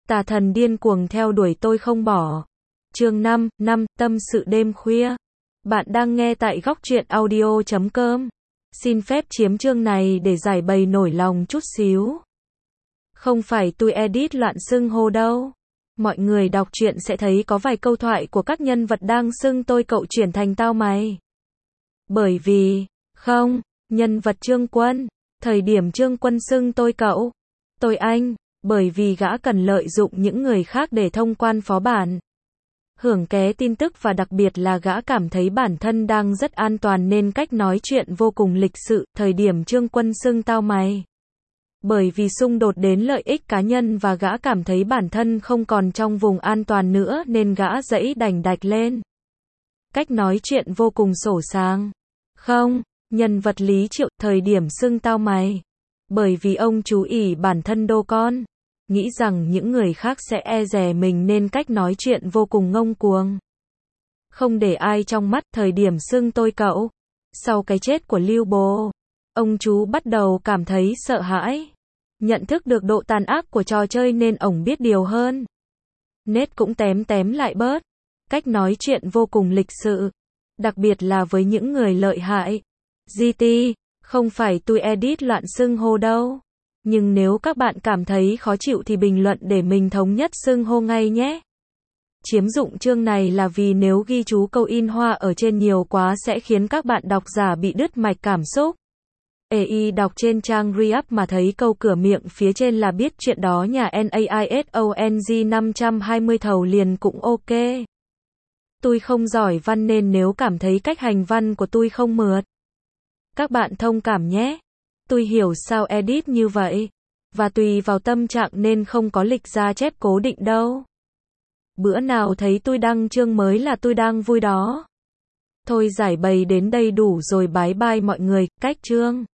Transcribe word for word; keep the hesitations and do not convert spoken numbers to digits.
Tà thần điên cuồng theo đuổi tôi không bỏ. Chương năm, năm, tâm sự đêm khuya. Bạn đang nghe tại góc truyện audio chấm com. Xin phép chiếm chương này để giải bày nỗi lòng chút xíu. Không phải tôi edit loạn xưng hô đâu. Mọi người đọc truyện sẽ thấy có vài câu thoại của các nhân vật đang xưng tôi cậu chuyển thành tao mày. Bởi vì, không, nhân vật Trương Quân, thời điểm Trương Quân xưng tôi cậu, tôi anh, bởi vì gã cần lợi dụng những người khác để thông quan phó bản, hưởng ké tin tức và đặc biệt là gã cảm thấy bản thân đang rất an toàn nên cách nói chuyện vô cùng lịch sự, thời điểm Trương Quân xưng tao mày. Bởi vì xung đột đến lợi ích cá nhân và gã cảm thấy bản thân không còn trong vùng an toàn nữa nên gã dẫy đành đạch lên. Cách nói chuyện vô cùng sổ sàng. Không, nhân vật Lý Triệu, thời điểm xưng tao mày. Bởi vì ông chú ỷ bản thân đô con, nghĩ rằng những người khác sẽ e dè mình nên cách nói chuyện vô cùng ngông cuồng. Không để ai trong mắt, thời điểm xưng tôi cậu. Sau cái chết của Lưu Bố, ông chú bắt đầu cảm thấy sợ hãi. Nhận thức được độ tàn ác của trò chơi nên ổng biết điều hơn. Nết cũng tém tém lại bớt. Cách nói chuyện vô cùng lịch sự. Đặc biệt là với những người lợi hại. giê tê, không phải tôi edit loạn xưng hô đâu. Nhưng nếu các bạn cảm thấy khó chịu thì bình luận để mình thống nhất xưng hô ngay nhé. Chiếm dụng chương này là vì nếu ghi chú câu in hoa ở trên nhiều quá sẽ khiến các bạn độc giả bị đứt mạch cảm xúc. ê i đọc trên trang Re-up mà thấy câu cửa miệng phía trên là biết chuyện đó nhà NAISONG năm trăm hai mươi thầu liền cũng ok. Tôi không giỏi văn nên nếu cảm thấy cách hành văn của tôi không mượt, các bạn thông cảm nhé. Tôi hiểu sao edit như vậy. Và tùy vào tâm trạng nên không có lịch ra chép cố định đâu. Bữa nào thấy tôi đăng chương mới là tôi đang vui đó. Thôi giải bày đến đây đủ rồi, bái bai mọi người, cách chương.